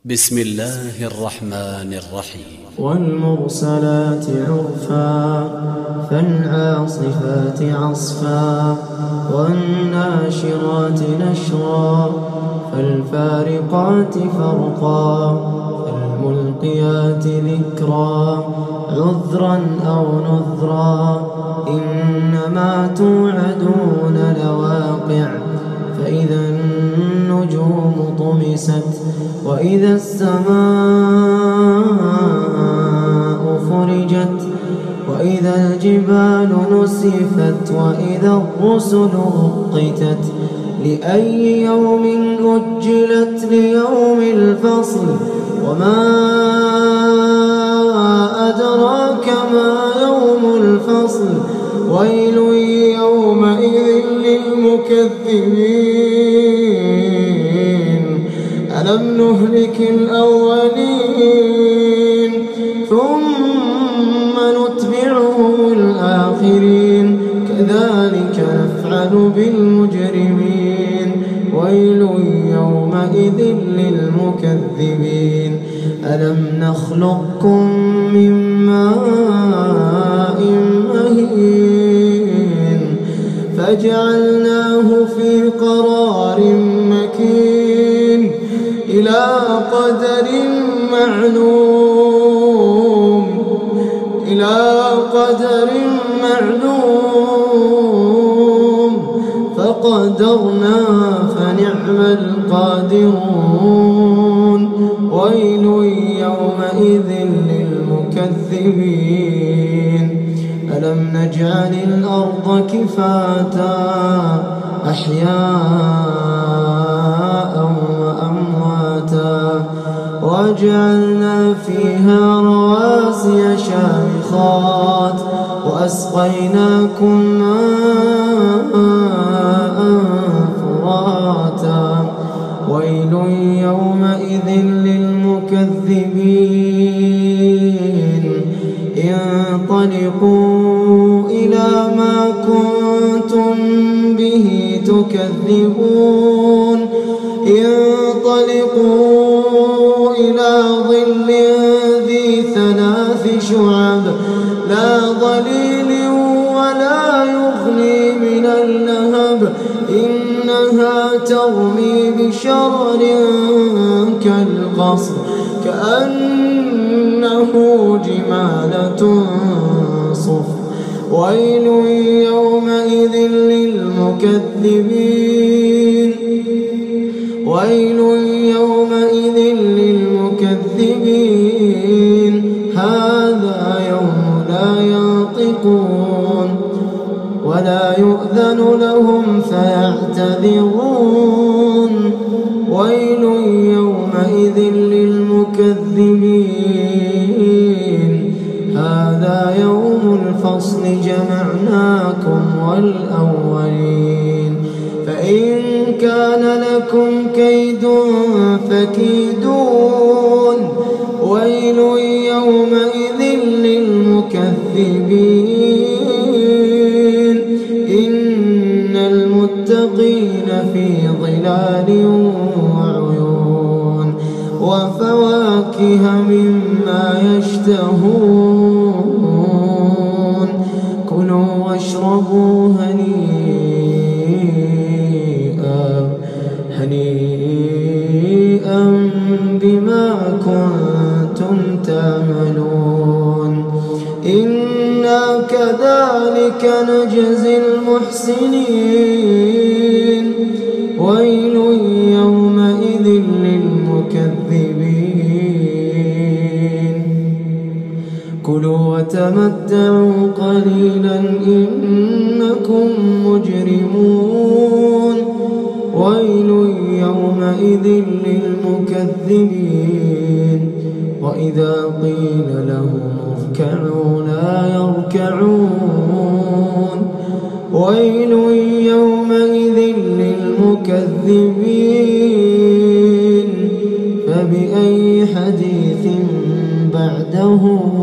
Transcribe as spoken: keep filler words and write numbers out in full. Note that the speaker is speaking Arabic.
بسم الله الرحمن الرحيم. والمرسلات عرفا فالعاصفات عصفا والناشرات نشرا فالفارقات فرقا فالملقيات ذكرا عذرا أو نذرا إنما توعدون لواقع فإذا النجوم طمست وإذا السماء فرجت وإذا الجبال نسفت وإذا الرسل أقتت لأي يوم أجلت ليوم الفصل وما أدراك ما يوم الفصل ويل يومئذ للمكذبين ألم نهلك الأولين ثم نتبعهم الآخرين كذلك نفعل بالمجرمين ويل يومئذ للمكذبين ألم نخلقكم من ماء مهين فجعلناه في قرار مكين إلى قدر معلوم إلى قدر معلوم فقدرنا فنعم القادرون ويل يومئذ للمكذبين ألم نجعل الأرض كفاتا أحياء وأمواتا وجعلنا فيها رواسي شامخات وأسقيناكم ماء فراتا ويل يومئذ للمكذبين انطلقوا إلى ما كنتم به تكذبون انطلقوا إلى ظل ذي ثلاث شعب لا ظليل ولا يغني من اللهب إنها ترمي بشرر كالقصر كأنه جمالة صفر ويل يومئذ للمكذبين ويل يومئذ للمكذبين هذا يوم لا ينطقون ولا يؤذن لهم فيعتذرون ويل يومئذ للمكذبين هذا يوم الفصل جمعناكم والأولين فإن كان لكم كيد فكيدون ويل يومئذ للمكذبين إن المتقين في ظلال وعيون وفواكه مما يشتهون كلوا واشربوا هنيئا هنيئا بما كنتم تعملون إنا كذلك نجزي المحسنين ويل يومئذ للمكذبين كلوا وتمتعوا قليلا إنكم مجرمون ويل يومئذ للمكذبين وإذا قيل لهم اركعوا لا يركعون ويل يومئذ للمكذبين فبأي حديث بعده